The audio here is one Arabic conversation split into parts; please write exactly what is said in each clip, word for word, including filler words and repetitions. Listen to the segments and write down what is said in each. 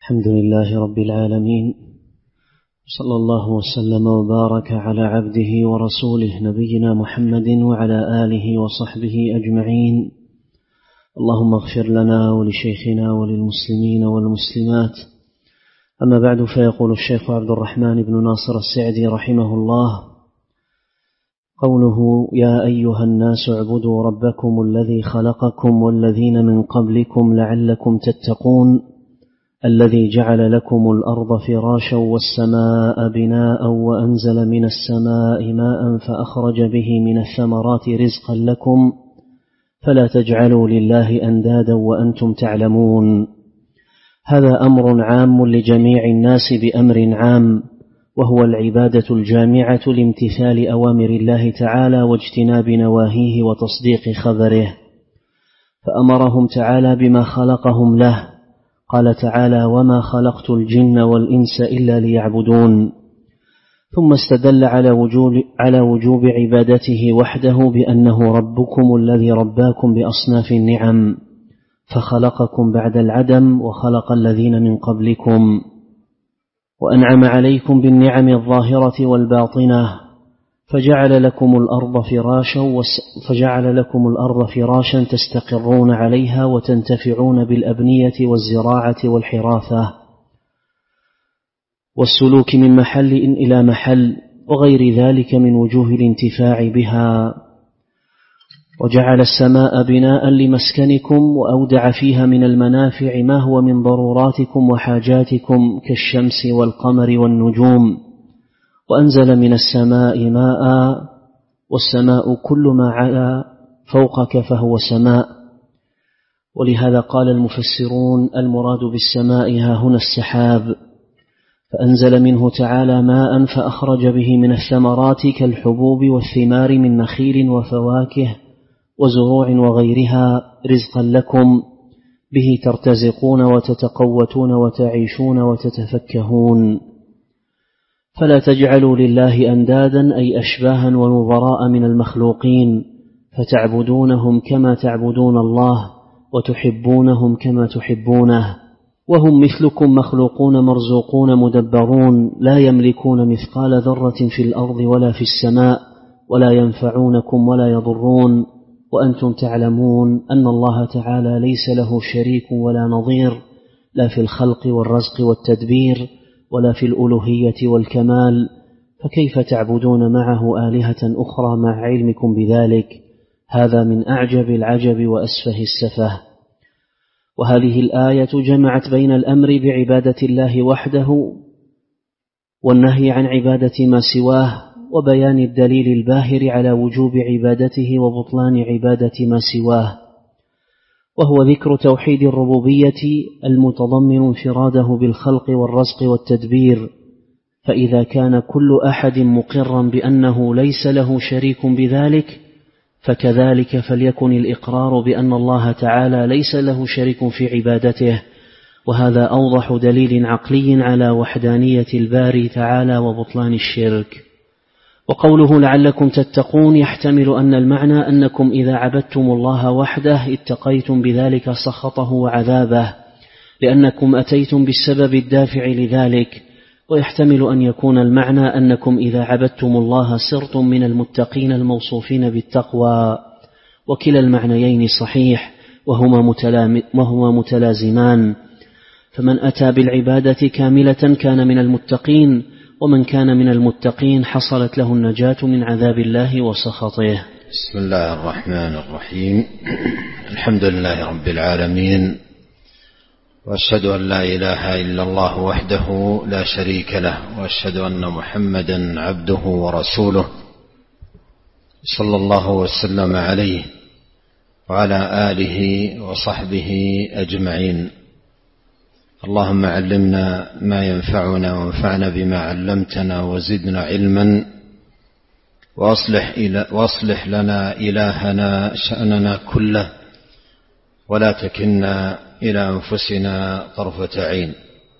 الحمد لله رب العالمين، صلى الله وسلم وبارك على عبده ورسوله نبينا محمد وعلى آله وصحبه أجمعين. اللهم اغفر لنا ولشيخنا وللمسلمين والمسلمات. أما بعد، فيقول الشيخ عبد الرحمن بن ناصر السعدي رحمه الله: قوله يا أيها الناس اعبدوا ربكم الذي خلقكم والذين من قبلكم لعلكم تتقون، الذي جعل لكم الأرض فراشا والسماء بناء وأنزل من السماء ماء فأخرج به من الثمرات رزقا لكم فلا تجعلوا لله أندادا وأنتم تعلمون. هذا أمر عام لجميع الناس بأمر عام، وهو العبادة الجامعة لامتثال أوامر الله تعالى واجتناب نواهيه وتصديق خبره. فأمرهم تعالى بما خلقهم له، قال تعالى: وما خلقت الجن والإنس إلا ليعبدون. ثم استدل على وجوب, على وجوب عبادته وحده بأنه ربكم الذي رباكم بأصناف النعم، فخلقكم بعد العدم وخلق الذين من قبلكم، وأنعم عليكم بالنعم الظاهرة والباطنة، فجعل لكم الأرض فراشا فجعل لكم الأرض فراشا تستقرون عليها وتنتفعون بالأبنية والزراعة والحراثة والسلوك من محل إلى محل وغير ذلك من وجوه الانتفاع بها. وجعل السماء بناء لمسكنكم وأودع فيها من المنافع ما هو من ضروراتكم وحاجاتكم كالشمس والقمر والنجوم، وأنزل من السماء ماء، والسماء كل ما علا فوقك فهو سماء. ولهذا قال المفسرون: المراد بالسماء ها هنا السحاب، فأنزل منه تعالى ماء فأخرج به من الثمرات كالحبوب والثمار من نخيل وفواكه وزروع وغيرها رزقا لكم، به ترتزقون وتتقوتون وتعيشون وتتفكهون. فلا تجعلوا لله أندادا أي أشباها ونظراء من المخلوقين، فتعبدونهم كما تعبدون الله وتحبونهم كما تحبونه، وهم مثلكم مخلوقون مرزوقون مدبرون، لا يملكون مثقال ذرة في الأرض ولا في السماء، ولا ينفعونكم ولا يضرون، وأنتم تعلمون أن الله تعالى ليس له شريك ولا نظير، لا في الخلق والرزق والتدبير ولا في الألوهية والكمال، فكيف تعبدون معه آلهة أخرى مع علمكم بذلك؟ هذا من أعجب العجب وأسفه السفه. وهذه الآية جمعت بين الأمر بعبادة الله وحده والنهي عن عبادة ما سواه، وبيان الدليل الباهر على وجوب عبادته وبطلان عبادة ما سواه، وهو ذكر توحيد الربوبية المتضمن انفراده بالخلق والرزق والتدبير. فإذا كان كل أحد مقرا بأنه ليس له شريك بذلك، فكذلك فليكن الإقرار بأن الله تعالى ليس له شريك في عبادته، وهذا أوضح دليل عقلي على وحدانية الباري تعالى وبطلان الشرك. وقوله لعلكم تتقون يحتمل أن المعنى أنكم إذا عبدتم الله وحده اتقيتم بذلك سخطه وعذابه، لأنكم أتيتم بالسبب الدافع لذلك. ويحتمل أن يكون المعنى أنكم إذا عبدتم الله صرتم من المتقين الموصوفين بالتقوى، وكلا المعنيين صحيح، وهما, وهما متلازمان، فمن أتى بالعبادة كاملة كان من المتقين، ومن كان من المتقين حصلت له النجاة من عذاب الله وسخطه. بسم الله الرحمن الرحيم. الحمد لله رب العالمين، وأشهد أن لا إله إلا الله وحده لا شريك له، وأشهد أن محمدا عبده ورسوله صلى الله وسلم عليه وعلى آله وصحبه أجمعين. اللهم علمنا ما ينفعنا وانفعنا بما علمتنا وزدنا علما، وأصلح, وأصلح لنا إلهنا شأننا كله، ولا تكلنا إلى أنفسنا طرفة عين.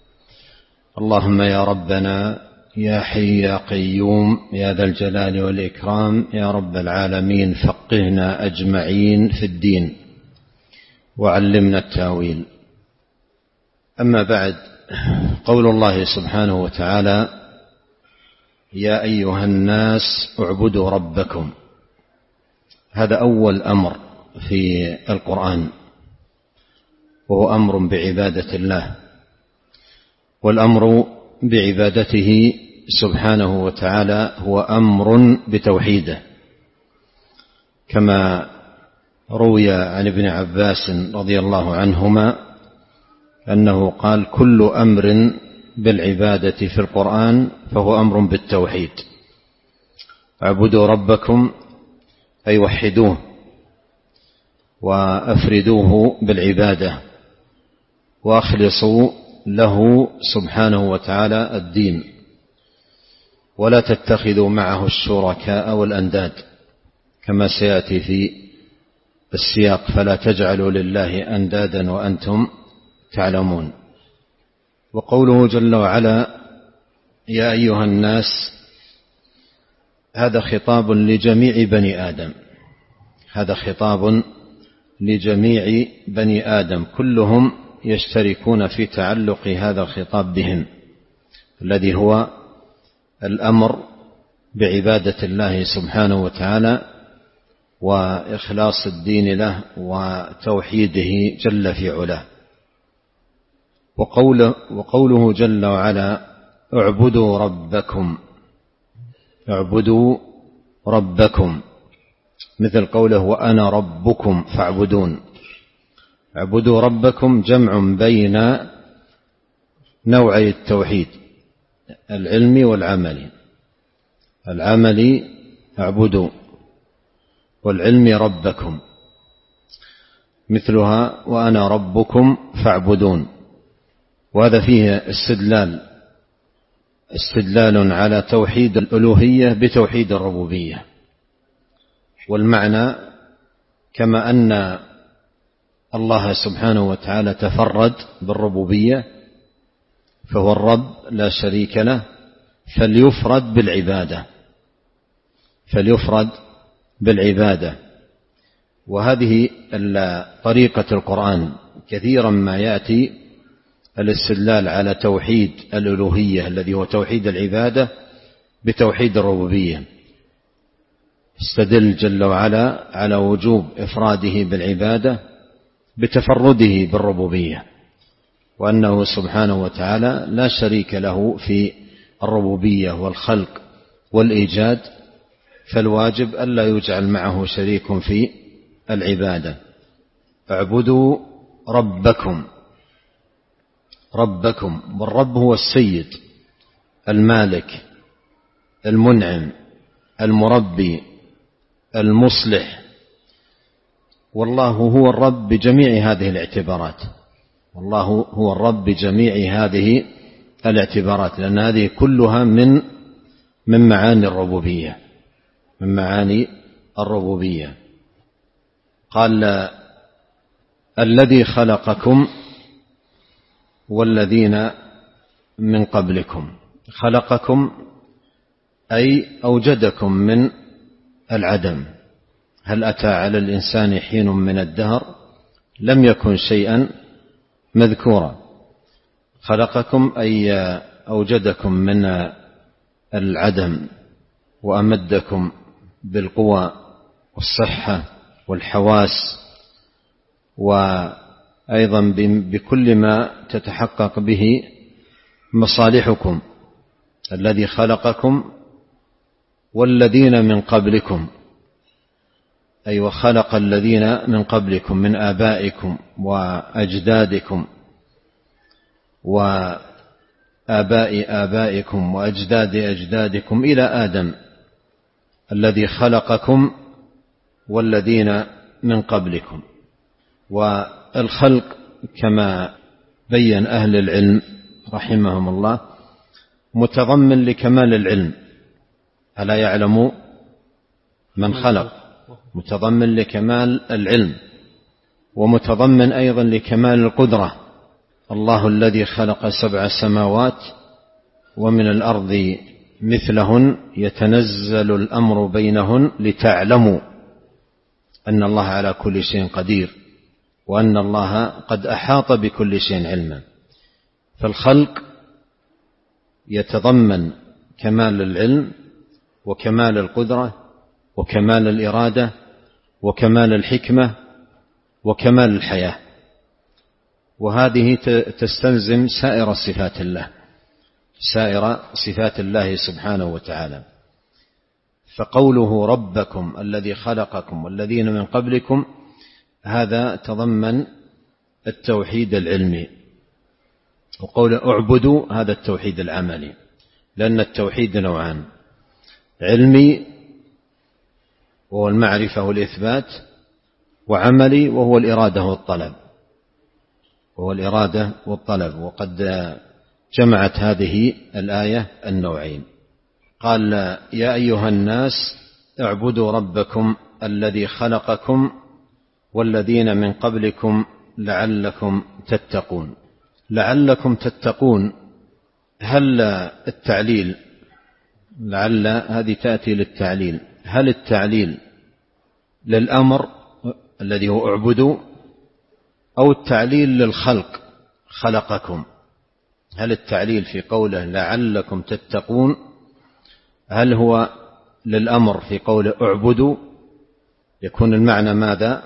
اللهم يا ربنا يا حي يا قيوم يا ذا الجلال والإكرام يا رب العالمين، فقهنا أجمعين في الدين وعلمنا التاويل. أما بعد، قول الله سبحانه وتعالى: يا أيها الناس اعبدوا ربكم. هذا أول أمر في القرآن، وهو أمر بعبادة الله، والأمر بعبادته سبحانه وتعالى هو أمر بتوحيده، كما روي عن ابن عباس رضي الله عنهما أنه قال: كل أمر بالعبادة في القرآن فهو أمر بالتوحيد. اعبدوا ربكم أي وحدوه وأفردوه بالعبادة وأخلصوا له سبحانه وتعالى الدين، ولا تتخذوا معه الشركاء والأنداد، كما سيأتي في السياق: فلا تجعلوا لله أندادا وأنتم تعلمون. وقوله جل وعلا: يا أيها الناس، هذا خطاب لجميع بني آدم، هذا خطاب لجميع بني آدم، كلهم يشتركون في تعلق هذا الخطاب بهم، الذي هو الأمر بعبادة الله سبحانه وتعالى وإخلاص الدين له وتوحيده جل في علاه. وقوله, وقوله جل وعلا: اعبدوا ربكم، اعبدوا ربكم، مثل قوله: وأنا ربكم فاعبدون. اعبدوا ربكم جمع بين نوعي التوحيد، العلمي والعملي. العملي اعبدوا، والعلمي ربكم، مثلها: وأنا ربكم فاعبدون. وهذا فيه استدلال استدلال على توحيد الألوهية بتوحيد الربوبية، والمعنى كما أن الله سبحانه وتعالى تفرد بالربوبية فهو الرب لا شريك له، فليفرد بالعبادة فليفرد بالعبادة. وهذه طريقة القرآن، كثيرا ما يأتي الاستدلال على توحيد الألوهية الذي هو توحيد العبادة بتوحيد الربوبية. استدل جل وعلا على وجوب إفراده بالعبادة بتفرده بالربوبية، وأنه سبحانه وتعالى لا شريك له في الربوبية والخلق والإيجاد، فالواجب ألا يجعل معه شريك في العبادة. اعبدوا ربكم، ربكم، والرب هو السيد المالك المنعم المربي المصلح، والله هو الرب بجميع هذه الاعتبارات، والله هو الرب بجميع هذه الاعتبارات، لأن هذه كلها من من معاني الربوبية من معاني الربوبية. قال: الذي خلقكم والذين من قبلكم. خلقكم أي أوجدكم من العدم. هل أتى على الإنسان حين من الدهر لم يكن شيئا مذكورا. خلقكم أي أوجدكم من العدم وأمدكم بالقوى والصحة والحواس، وأيضا بكل ما تتحقق به مصالحكم. الذي خلقكم والذين من قبلكم، أي وخلق الذين من قبلكم من آبائكم وأجدادكم وآباء آبائكم وأجداد أجدادكم إلى آدم، الذي خلقكم والذين من قبلكم. والخلق كما بين أهل العلم رحمهم الله متضمن لكمال العلم، ألا يعلم من خلق، متضمن لكمال العلم، ومتضمن أيضا لكمال القدرة. الله الذي خلق سبع سماوات ومن الأرض مثلهن يتنزل الأمر بينهن لتعلموا أن الله على كل شيء قدير وأن الله قد أحاط بكل شيء علما. فالخلق يتضمن كمال العلم وكمال القدرة وكمال الإرادة وكمال الحكمة وكمال الحياة، وهذه تستلزم سائر صفات الله سائر صفات الله سبحانه وتعالى. فقوله ربكم الذي خلقكم والذين من قبلكم هذا تضمن التوحيد العلمي، وقول اعبدوا هذا التوحيد العملي، لأن التوحيد نوعان: علمي وهو المعرفة والإثبات، وعملي وهو الإرادة والطلب وهو الإرادة والطلب وقد جمعت هذه الآية النوعين. قال يا أيها الناس اعبدوا ربكم الذي خلقكم والذين من قبلكم لعلكم تتقون. لعلكم تتقون، هل التعليل لعل هذه تأتي للتعليل، هل التعليل للأمر الذي هو اعبدوا أو التعليل للخلق خلقكم؟ هل التعليل في قوله لعلكم تتقون هل هو للأمر في قوله اعبدوا، يكون المعنى ماذا؟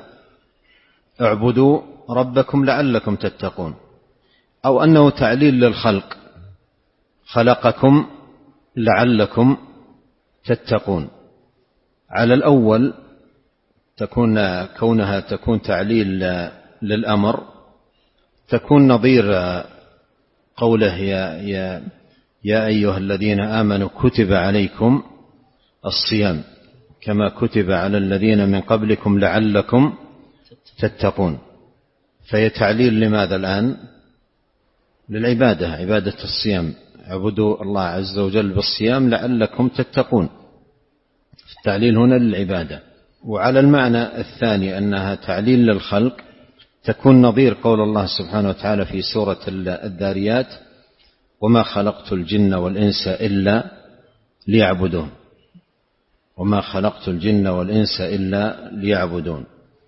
اعبدوا ربكم لعلكم تتقون، أو أنه تعليل للخلق خلقكم لعلكم تتقون؟ على الأول تكون كونها تكون تعليل للأمر تكون نظير قوله يا, يا, يا أيها الذين آمنوا كتب عليكم الصيام كما كتب على الذين من قبلكم لعلكم تتقون. فهي تعليل لماذا الآن؟ للعبادة، عبادة الصيام، اعبدوا الله عز وجل بالصيام لعلكم تتقون. التعليل هنا للعبادة. وعلى المعنى الثاني أنها تعليل للخلق تكون نظير قول الله سبحانه وتعالى في سورة الذاريات وما خلقت الجن والإنس إلا ليعبدون وما خلقت الجن والإنس إلا ليعبدون.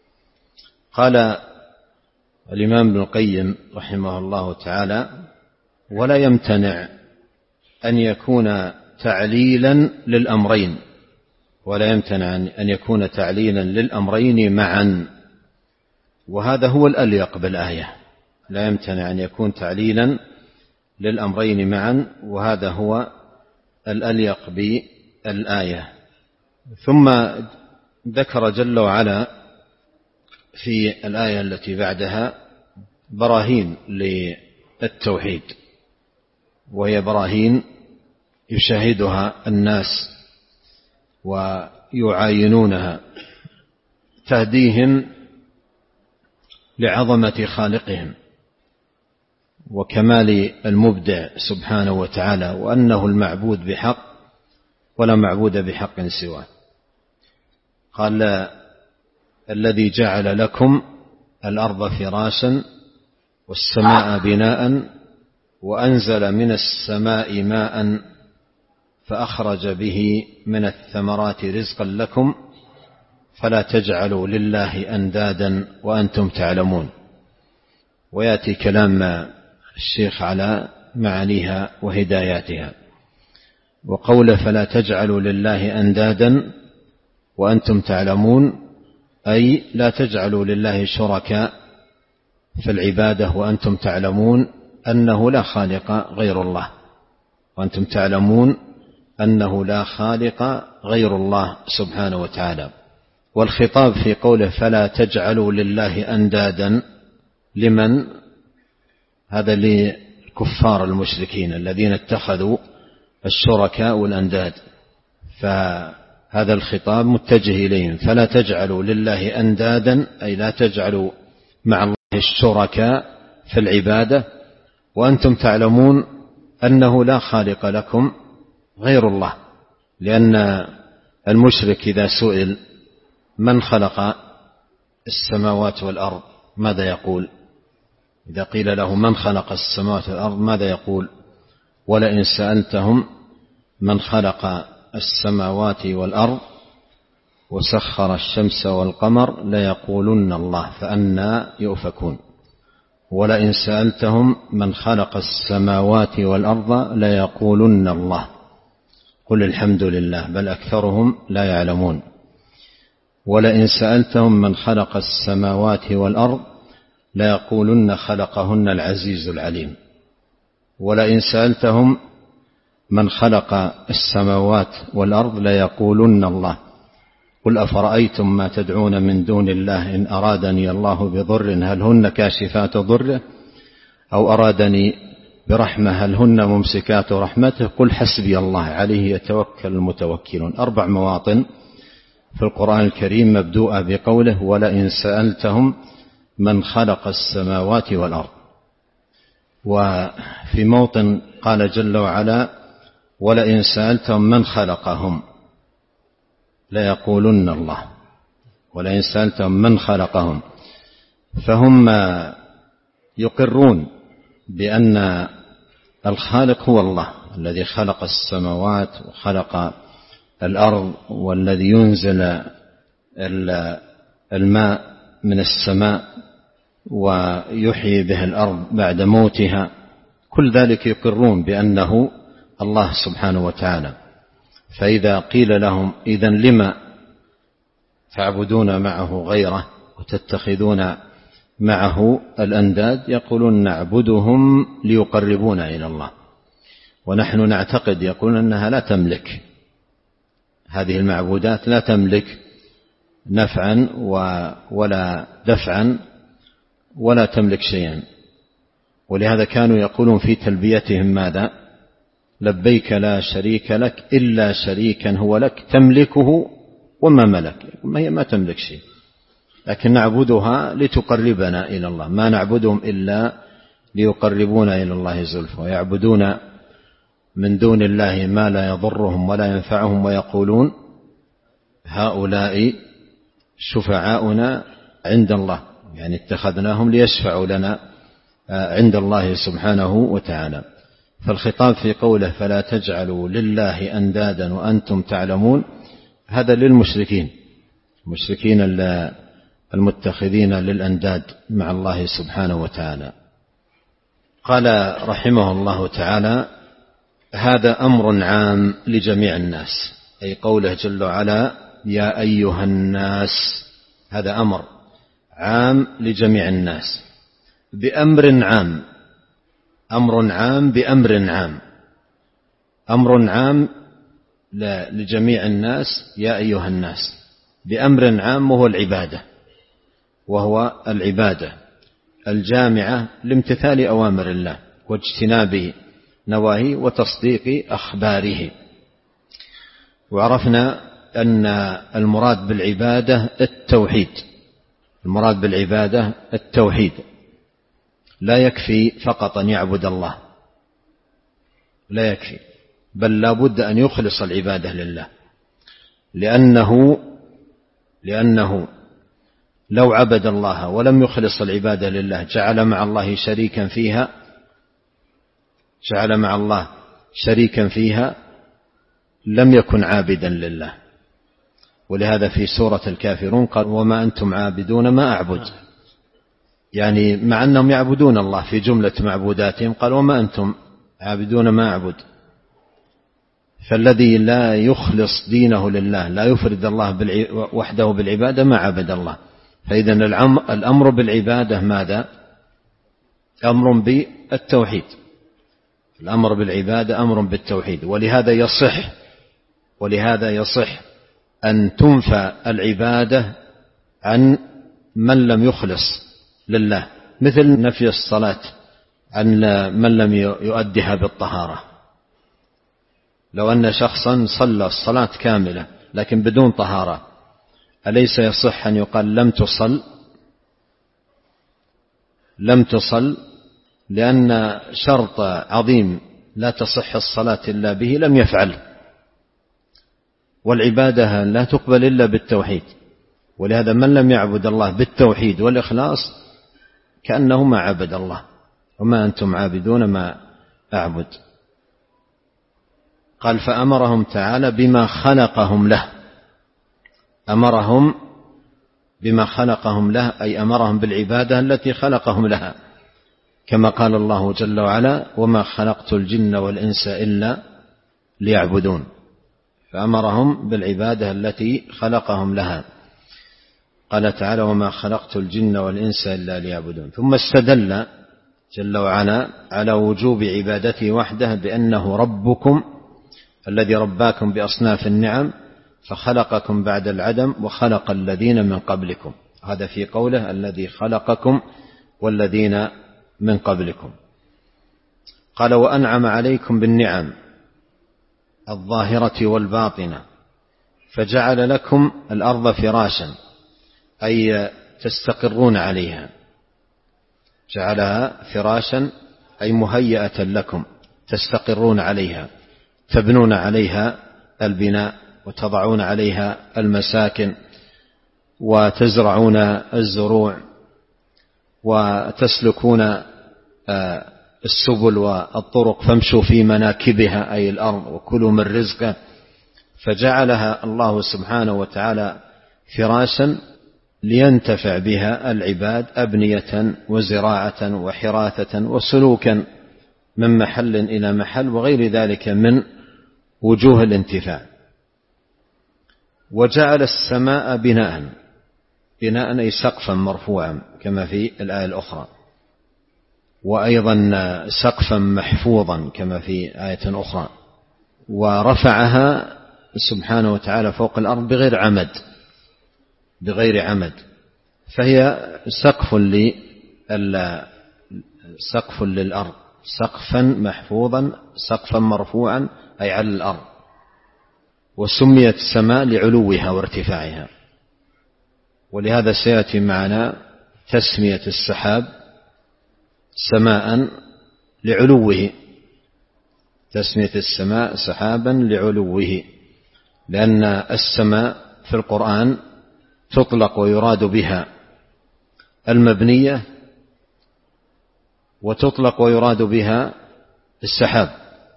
قال الإمام ابن القيم رحمه الله تعالى ولا يمتنع أن يكون تعليلا للأمرين ولا يمتنع أن يكون تعليلا للأمرين معا، وهذا هو الأليق بالآية. لا يمتنع أن يكون تعليلا للأمرين معا، وهذا هو الأليق بالآية. ثم ذكر جل وعلا في الآية التي بعدها براهين للتوحيد، وهي براهين يشاهدها الناس ويعاينونها تهديهم لعظمة خالقهم وكمال المبدع سبحانه وتعالى، وأنه المعبود بحق ولا معبود بحق سواه. قال الذي جعل لكم الأرض فراشا والسماء بناء وأنزل من السماء ماء فأخرج به من الثمرات رزقا لكم فلا تجعلوا لله أندادا وأنتم تعلمون. ويأتي كلام الشيخ على معانيها وهداياتها. وقوله فلا تجعلوا لله أندادا وأنتم تعلمون أي لا تجعلوا لله شركاء في العبادة وأنتم تعلمون أنه لا خالق غير الله وأنتم تعلمون أنه لا خالق غير الله سبحانه وتعالى. والخطاب في قوله فلا تجعلوا لله أندادا لمن؟ هذا للكفار المشركين الذين اتخذوا الشركاء والأنداد، فهذا الخطاب متجه إليهم. فلا تجعلوا لله أندادا أي لا تجعلوا مع الله الشركاء في العبادة وأنتم تعلمون أنه لا خالق لكم غير الله. لأن المشرك إذا سئل من خلق السماوات والأرض ماذا يقول؟ إذا قيل له من خلق السماوات والأرض ماذا يقول؟ ولئن سألتهم من خلق السماوات والأرض وسخر الشمس والقمر ليقولن الله فأنى يؤفكون. ولئن سألتهم من خلق السماوات والأرض ليقولن الله قل الحمد لله بل أكثرهم لا يعلمون. ولئن سألتهم من خلق السماوات والأرض ليقولن خلقهن العزيز العليم. ولئن سألتهم من خلق السماوات والأرض ليقولن الله قل أفرأيتم ما تدعون من دون الله إن أرادني الله بضر هل هن كاشفات ضره أو أرادني برحمة هل هن ممسكات رحمته قل حسبي الله عليه يتوكل المتوكلون. أربع مواطن في القرآن الكريم مبدوءة بقوله ولئن سألتهم من خلق السماوات والأرض. وفي موطن قال جل وعلا ولئن سألتهم من خلقهم ليقولن الله ولئن سألتهم من خلقهم. فهم يقرون بأن الخالق هو الله الذي خلق السماوات وخلق الأرض والذي ينزل الماء من السماء ويحيي به الأرض بعد موتها. كل ذلك يقرون بأنه الله سبحانه وتعالى. فإذا قيل لهم إذن لما تعبدون معه غيره وتتخذون معه الأنداد يقولون نعبدهم ليقربونا إلى الله ونحن نعتقد يقولون أنها لا تملك هذه المعبودات لا تملك نفعا ولا دفعا ولا تملك شيئا. ولهذا كانوا يقولون في تلبيتهم ماذا لبيك لا شريك لك إلا شريكا هو لك تملكه وما ملك. ما هي ما تملك شيء لكن نعبدها لتقربنا إلى الله ما نعبدهم إلا ليقربونا إلى الله زلفى ويعبدون من دون الله ما لا يضرهم ولا ينفعهم ويقولون هؤلاء شفعاؤنا عند الله يعني اتخذناهم ليشفعوا لنا عند الله سبحانه وتعالى. فالخطاب في قوله فلا تجعلوا لله أندادا وأنتم تعلمون هذا للمشركين المشركين المتخذين للأنداد مع الله سبحانه وتعالى. قال رحمه الله تعالى هذا أمر عام لجميع الناس أي قوله جل وعلا يا أيها الناس هذا أمر عام لجميع الناس بأمر عام أمر عام بأمر عام أمر عام لجميع الناس يا أيها الناس بأمر عام وهو العبادة وهو العبادة الجامعة لامتثال أوامر الله واجتناب نواهيه وتصديق أخباره. وعرفنا أن المراد بالعبادة التوحيد المراد بالعبادة التوحيد لا يكفي فقط أن يعبد الله لا يكفي بل لا بد أن يخلص العبادة لله لأنه لأنه لو عبد الله ولم يخلص العبادة لله جعل مع الله شريكا فيها جعل مع الله شريكا فيها لم يكن عابدا لله. ولهذا في سورة الكافرون قال وما أنتم عابدون ما أعبد يعني مع أنهم يعبدون الله في جملة معبوداتهم قال وما أنتم عابدون ما أعبد. فالذي لا يخلص دينه لله لا يفرد الله وحده بالعبادة ما عبد الله. فإذا الأمر بالعبادة ماذا أمر بالتوحيد الأمر بالعبادة أمر بالتوحيد. ولهذا يصح ولهذا يصح أن تنفى العبادة عن من لم يخلص لله مثل نفي الصلاة عن من لم يؤدها بالطهارة. لو أن شخصا صلى الصلاة كاملة لكن بدون طهارة أليس يصح أن يقال لم تصل لم تصل لأن شرط عظيم لا تصح الصلاة إلا به لم يفعل والعبادة لا تقبل إلا بالتوحيد. ولهذا من لم يعبد الله بالتوحيد والإخلاص كأنه ما عبد الله وما أنتم عابدون ما أعبد. قال فأمرهم تعالى بما خلقهم له أمرهم بما خلقهم له أي أمرهم بالعبادة التي خلقهم لها كما قال الله جل وعلا: وما خلقت الجن والإنس إلا ليعبدون، فأمرهم بالعبادة التي خلقهم لها. قال تعالى: وما خلقت الجن والإنس إلا ليعبدون. ثم استدل جل وعلا على وجوب عبادته وحده بأنه ربكم الذي رباكم بأصناف النعم، فخلقكم بعد العدم وخلق الذين من قبلكم. هذا في قوله: الذي خلقكم والذين من قبلكم. قال: وأنعم عليكم بالنعم الظاهرة والباطنة، فجعل لكم الأرض فراشا، أي تستقرون عليها، جعلها فراشا أي مهيئة لكم تستقرون عليها، تبنون عليها البناء وتضعون عليها المساكن وتزرعون الزروع وتسلكون السبل والطرق، فامشوا في مناكبها أي الأرض وكلوا من رزقه. فجعلها الله سبحانه وتعالى فراشا لينتفع بها العباد أبنية وزراعة وحراثة وسلوكا من محل إلى محل وغير ذلك من وجوه الانتفاع. وجعل السماء بناء، بناء أي سقفا مرفوعا كما في الآية الأخرى، وأيضا سقفا محفوظا كما في آية أخرى، ورفعها سبحانه وتعالى فوق الأرض بغير عمد بغير عمد فهي سقف سقف للأرض، سقفا محفوظا سقفا مرفوعا أي على الأرض. وسميت السماء لعلوها وارتفاعها، ولهذا سيأتي معنا تسمية السحاب سماء لعلوه، تسمية السماء سحابا لعلوه، لأن السماء في القرآن تطلق ويراد بها المبنية، وتطلق ويراد بها السحاب،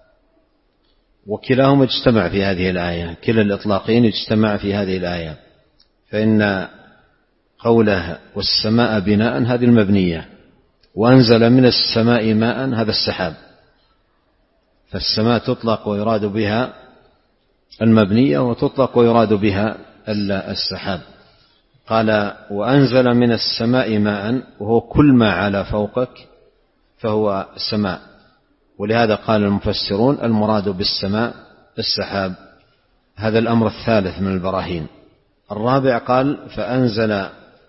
وكلاهما اجتمع في هذه الآية، كلا الإطلاقين اجتمع في هذه الآية. فإن قوله والسماء بناء هذه المبنية، وأنزل من السماء ماء هذا السحاب، فالسماء تطلق ويراد بها المبنية، وتطلق ويراد بها السحاب. قال: وأنزل من السماء ماء، وهو كل ما على فوقك فهو سماء. ولهذا قال المفسرون المراد بالسماء السحاب. هذا الأمر الثالث من البراهين. الرابع قال: فأنزل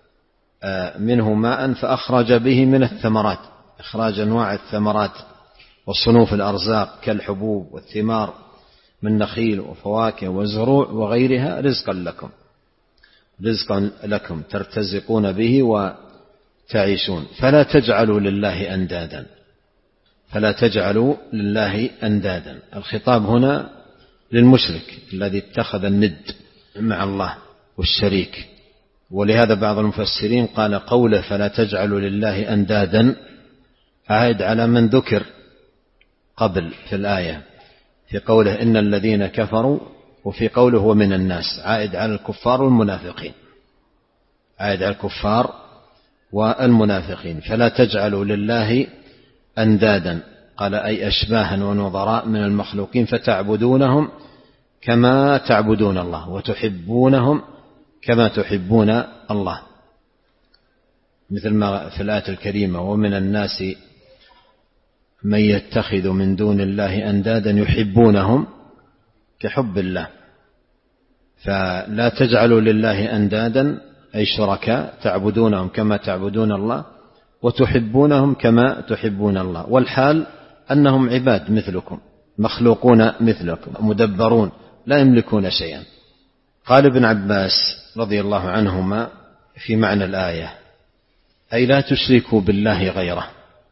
منه ماء فأخرج به من الثمرات، إخراج أنواع الثمرات وصنوف الأرزاق كالحبوب والثمار من نخيل وفواكه وزروع وغيرها رزقا لكم رزقا لكم ترتزقون به وتعيشون. فلا تجعلوا لله أندادا فلا تجعلوا لله أندادا. الخطاب هنا للمشرك الذي اتخذ الند مع الله والشريك. ولهذا بعض المفسرين قال قوله فلا تجعلوا لله أندادا عائد على من ذكر قبل في الآية، في قوله إن الذين كفروا، وفي قوله ومن الناس، عائد على الكفار والمنافقين، عائد على الكفار والمنافقين. فلا تجعلوا لله أندادا، قال أي أشباها ونظراء من المخلوقين، فتعبدونهم كما تعبدون الله وتحبونهم كما تحبون الله، مثل ما في الآية الكريمة ومن الناس من يتخذ من دون الله أندادا يحبونهم كحب الله. فلا تجعلوا لله أندادا أي شركاء تعبدونهم كما تعبدون الله وتحبونهم كما تحبون الله، والحال أنهم عباد مثلكم مخلوقون مثلكم مدبرون لا يملكون شيئا. قال ابن عباس رضي الله عنهما في معنى الآية أي لا تشركوا بالله غيره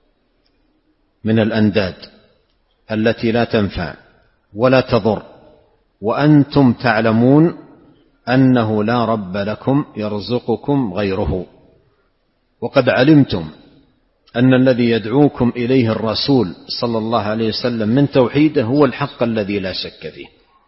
من الأنداد التي لا تنفع ولا تضر، وأنتم تعلمون أنه لا رب لكم يرزقكم غيره، وقد علمتم أن الذي يدعوكم إليه الرسول صلى الله عليه وسلم من توحيده هو الحق الذي لا شك فيه.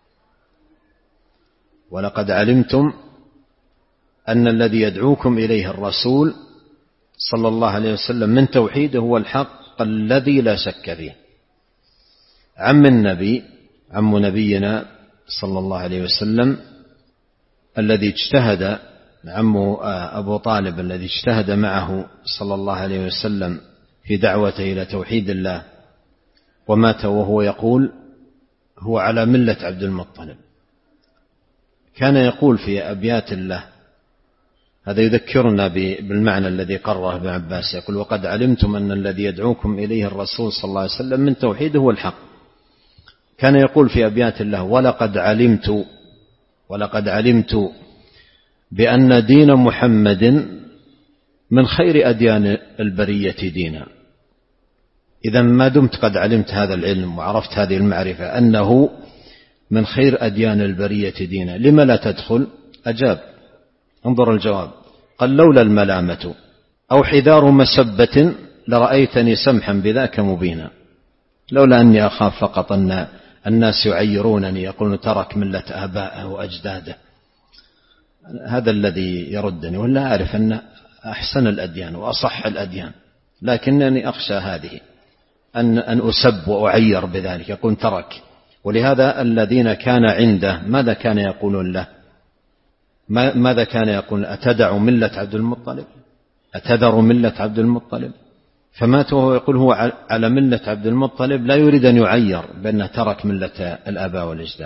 ولقد علمتم أن الذي يدعوكم إليه الرسول صلى الله عليه وسلم من توحيده هو الحق الحق الذي لا شك فيه. عم النبي عم نبينا صلى الله عليه وسلم الذي اجتهد، عمه أبو طالب الذي اجتهد معه صلى الله عليه وسلم في دعوته إلى توحيد الله ومات وهو يقول هو على ملة عبد المطلب، كان يقول في أبيات الله، هذا يذكرنا بالمعنى الذي قرره ابن عباس، يقول وقد علمتم أن الذي يدعوكم إليه الرسول صلى الله عليه وسلم من توحيده هو الحق. كان يقول في أبيات الله ولقد علمت ولقد علمت بأن دين محمد من خير أديان البرية دينا. إذا ما دمت قد علمت هذا العلم وعرفت هذه المعرفة أنه من خير أديان البرية دينا، لما لا تدخل؟ أجاب، انظر الجواب، قال لولا الملامة أو حذار مسبة لرأيتني سمحا بذاك مبينا. لولا أني أخاف فقط أن الناس يعيرونني يقولون ترك ملة آبائه وأجداده، هذا الذي يردني، ولا أعرف أن أحسن الأديان وأصح الأديان، لكنني أخشى هذه أن أن أسب وأعير بذلك، يقول ترك. ولهذا الذين كان عنده ماذا كان يقولون له؟ ماذا كان يقول؟ أتدع ملة عبد المطلب؟ أتذر ملة عبد المطلب؟ فمات وهو يقول هو على ملة عبد المطلب، لا يريد أن يعير بأنه ترك ملة الآباء والأجداد.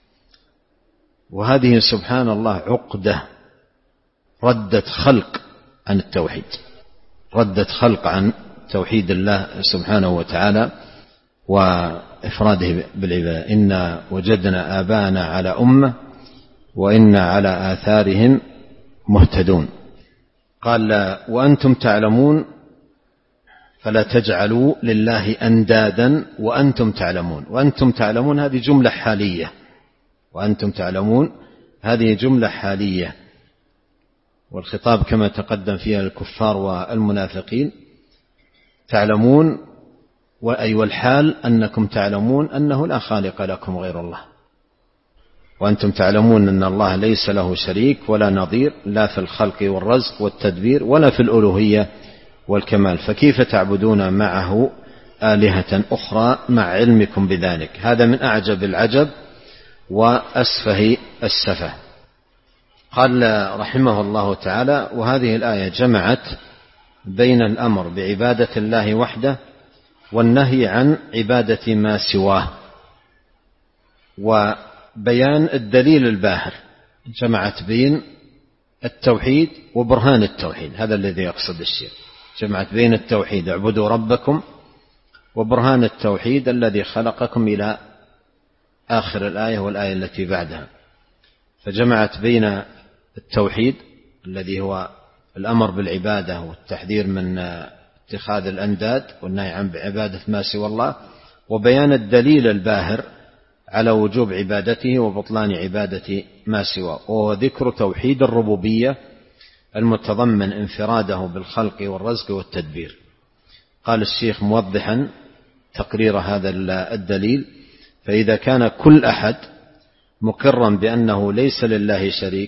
وهذه سبحان الله عقدة ردت خلق عن التوحيد، ردت خلق عن توحيد الله سبحانه وتعالى وإفراده بالعبادة. إنا وجدنا آباءنا على أمة وإنا على آثارهم مهتدون. قال وأنتم تعلمون فلا تجعلوا لله أندادا وأنتم تعلمون. وأنتم تعلمون هذه جملة حالية، وأنتم تعلمون هذه جملة حالية، والخطاب كما تقدم فيها الكفار والمنافقين. تعلمون وأي والحال أنكم تعلمون أنه لا خالق لكم غير الله، وأنتم تعلمون أن الله ليس له شريك ولا نظير، لا في الخلق والرزق والتدبير ولا في الألوهية والكمال، فكيف تعبدون معه آلهة أخرى مع علمكم بذلك؟ هذا من أعجب العجب وأسفه السفه. قال رحمه الله تعالى وهذه الآية جمعت بين الأمر بعبادة الله وحده والنهي عن عبادة ما سواه وبيان الدليل الباهر، جمعت بين التوحيد وبرهان التوحيد، هذا الذي يقصد الشيخ، جمعت بين التوحيد اعبدوا ربكم وبرهان التوحيد الذي خلقكم إلى آخر الآية والآية التي بعدها. فجمعت بين التوحيد الذي هو الأمر بالعبادة والتحذير من اتخاذ الأنداد والنهي عن عبادة ما سوى الله، وبيان الدليل الباهر على وجوب عبادته وبطلان عبادة ما سواه، وهو ذكر توحيد الربوبية المتضمن انفراده بالخلق والرزق والتدبير. قال الشيخ موضحا تقرير هذا الدليل: فإذا كان كل أحد مقرا بأنه ليس لله شريك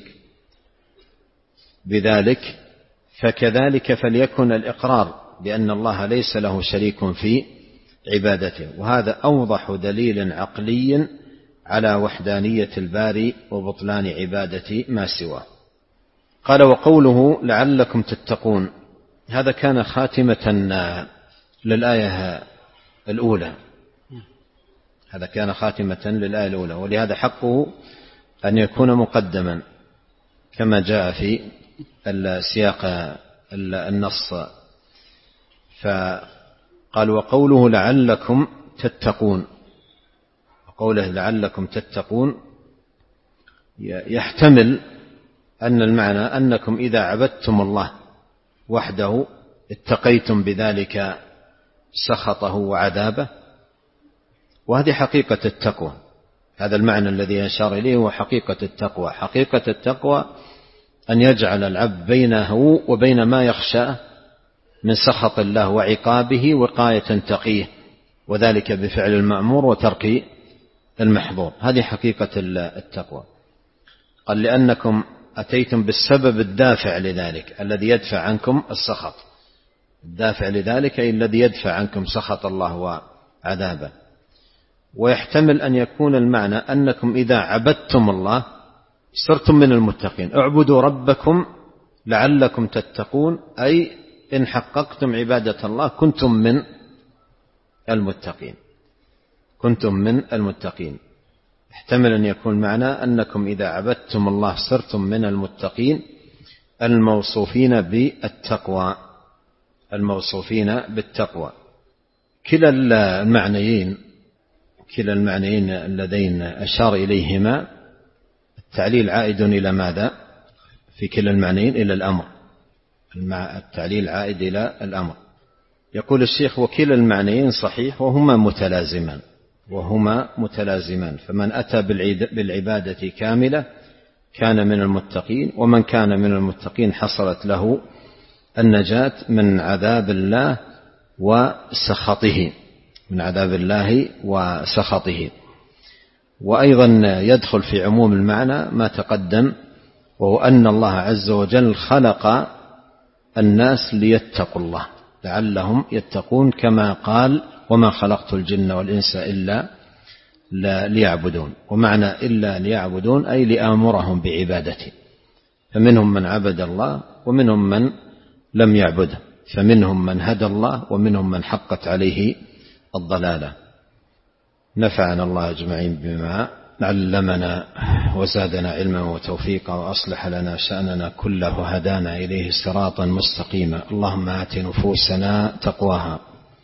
بذلك، فكذلك فليكن الإقرار بأن الله ليس له شريك في عبادته، وهذا أوضح دليل عقلي على وحدانية الباري وبطلان عبادة ما سواه. قال وقوله لعلكم تتقون، هذا كان خاتمة للآية الأولى، هذا كان خاتمة للآية الأولى، ولهذا حقه أن يكون مقدما كما جاء في السياق النص. فقال وقوله لعلكم تتقون، وقوله لعلكم تتقون يحتمل أن المعنى أنكم إذا عبدتم الله وحده اتقيتم بذلك سخطه وعذابه، وهذه حقيقة التقوى، هذا المعنى الذي يشار إليه هو حقيقة التقوى. حقيقة التقوى أن يجعل العبد بينه وبين ما يخشاه من سخط الله وعقابه وقاية تقيه، وذلك بفعل المأمور وترك المحظور، هذه حقيقة التقوى. قال لأنكم أتيتم بالسبب الدافع لذلك الذي يدفع عنكم السخط، الدافع لذلك أي الذي يدفع عنكم سخط الله وعذابه. ويحتمل أن يكون المعنى أنكم إذا عبدتم الله صرتم من المتقين. اعبدوا ربكم لعلكم تتقون، أي إن حققتم عبادة الله كنتم من المتقين، كنتم من المتقين. يحتمل أن يكون معنى أنكم إذا عبدتم الله صرتم من المتقين الموصوفين بالتقوى، الموصوفين بالتقوى. كلا المعنيين كلا المعنيين اللذين أشار إليهما التعليل عائد إلى ماذا؟ في كلا المعنيين إلى الأمر، التعليل عائد إلى الأمر. يقول الشيخ: وكلا المعنيين صحيح وهما متلازمان، وهما متلازمان، فمن أتى بالعبادة كاملة كان من المتقين، ومن كان من المتقين حصلت له النجاة من عذاب الله وسخطه، من عذاب الله وسخطه. وأيضا يدخل في عموم المعنى ما تقدم، وهو أن الله عز وجل خلق الناس ليتقوا الله لعلهم يتقون، كما قال: وما خلقت الجن والإنس إلا ليعبدون. ومعنى إلا ليعبدون أي لآمرهم بعبادته، فمنهم من عبد الله ومنهم من لم يعبده، فمنهم من هدى الله ومنهم من حقت عليه الضلالة. نفعنا الله أجمعين بما علمنا وزادنا علما وتوفيقا، وأصلح لنا شأننا كله، وهدانا إليه صراطا مستقيما. اللهم آت نفوسنا تقواها،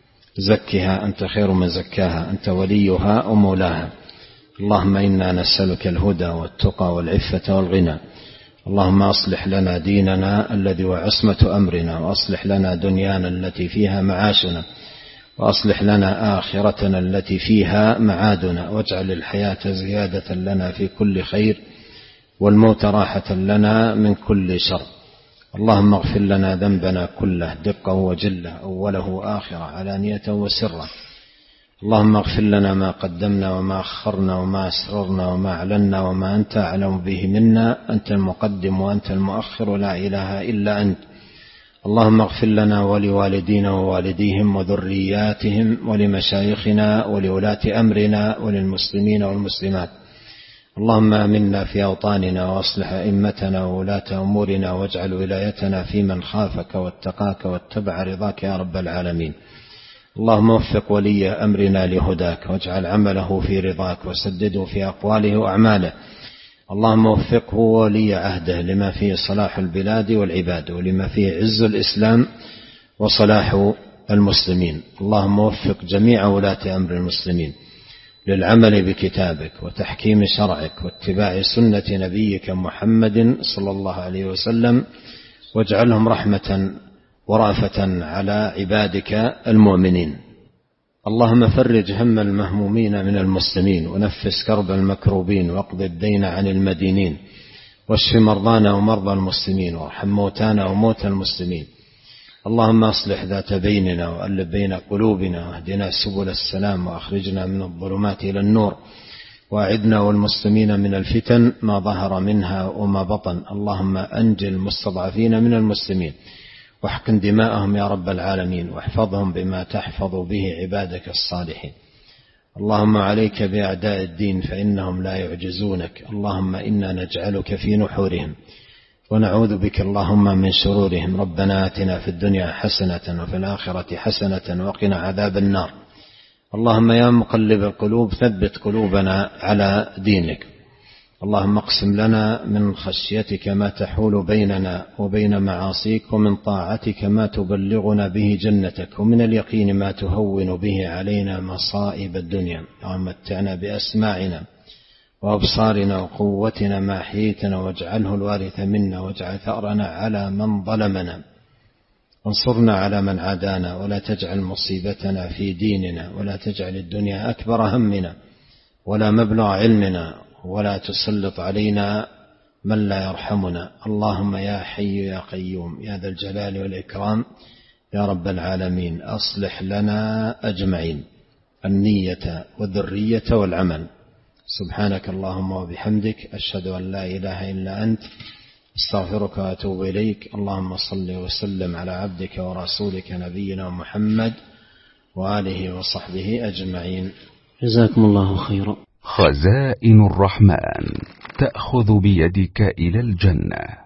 زكها أنت خير من زكاها، أنت وليها ومولاها. اللهم إنا نسألك الهدى والتقى والعفة والغنى. اللهم أصلح لنا ديننا الذي هو عصمة أمرنا، وأصلح لنا دنيانا التي فيها معاشنا، وأصلح لنا آخرتنا التي فيها معادنا، واجعل الحياة زيادة لنا في كل خير، والموت راحة لنا من كل شر. اللهم اغفر لنا ذنبنا كله دقه وجله، أوله وآخره، علانية وسره. اللهم اغفر لنا ما قدمنا وما أخرنا وما أسررنا وما أعلنا وما أنت أعلم به منا، أنت المقدم وأنت المؤخر، لا إله إلا أنت. اللهم اغفر لنا ولوالدينا ووالديهم وذرياتهم ولمشايخنا ولولاة أمرنا وللمسلمين والمسلمات. اللهم آمنا في أوطاننا، وأصلح أئمتنا وولاة أمورنا، واجعل ولايتنا في من خافك واتقاك واتبع رضاك يا رب العالمين. اللهم وفق ولي أمرنا لهداك، واجعل عمله في رضاك، وسدده في أقواله وأعماله. اللهم وفقه ولي عهده لما فيه صلاح البلاد والعباد، ولما فيه عز الإسلام وصلاح المسلمين. اللهم وفق جميع ولاة أمر المسلمين للعمل بكتابك وتحكيم شرعك واتباع سنة نبيك محمد صلى الله عليه وسلم، واجعلهم رحمة ورأفة على عبادك المؤمنين. اللهم فرج هم المهمومين من المسلمين، ونفس كرب المكروبين، واقض الدين عن المدينين، واشف مرضانا ومرضى المسلمين، وارحم موتانا وموتى المسلمين. اللهم اصلح ذات بيننا، وألف بين قلوبنا، واهدنا سبل السلام، وأخرجنا من الظلمات إلى النور، وأعذنا والمسلمين من الفتن ما ظهر منها وما بطن. اللهم أنجِ المستضعفين من المسلمين، واحقن دماءهم يا رب العالمين، واحفظهم بما تحفظ به عبادك الصالحين. اللهم عليك بأعداء الدين فإنهم لا يعجزونك. اللهم إنا نجعلك في نحورهم، ونعوذ بك اللهم من شرورهم. ربنا آتنا في الدنيا حسنة وفي الآخرة حسنة وقنا عذاب النار. اللهم يا مقلب القلوب ثبت قلوبنا على دينك. اللهم اقسم لنا من خشيتك ما تحول بيننا وبين معاصيك، ومن طاعتك ما تبلغنا به جنتك، ومن اليقين ما تهون به علينا مصائب الدنيا. اللهم متعنا بأسماعنا وأبصارنا وقوتنا ما أحييتنا، واجعله الوارث منا، واجعل ثأرنا على من ظلمنا، وانصرنا على من عادانا، ولا تجعل مصيبتنا في ديننا، ولا تجعل الدنيا أكبر همنا ولا مبلغ علمنا، ولا تسلط علينا من لا يرحمنا. اللهم يا حي يا قيوم يا ذا الجلال والإكرام يا رب العالمين، أصلح لنا أجمعين النية والذرية والعمل. سبحانك اللهم وبحمدك، أشهد أن لا إله إلا أنت، استغفرك وأتوب إليك. اللهم صل وسلم على عبدك ورسولك نبينا محمد وآله وصحبه أجمعين. جزاكم الله خيرا. خزائن الرحمن تأخذ بيدك إلى الجنة.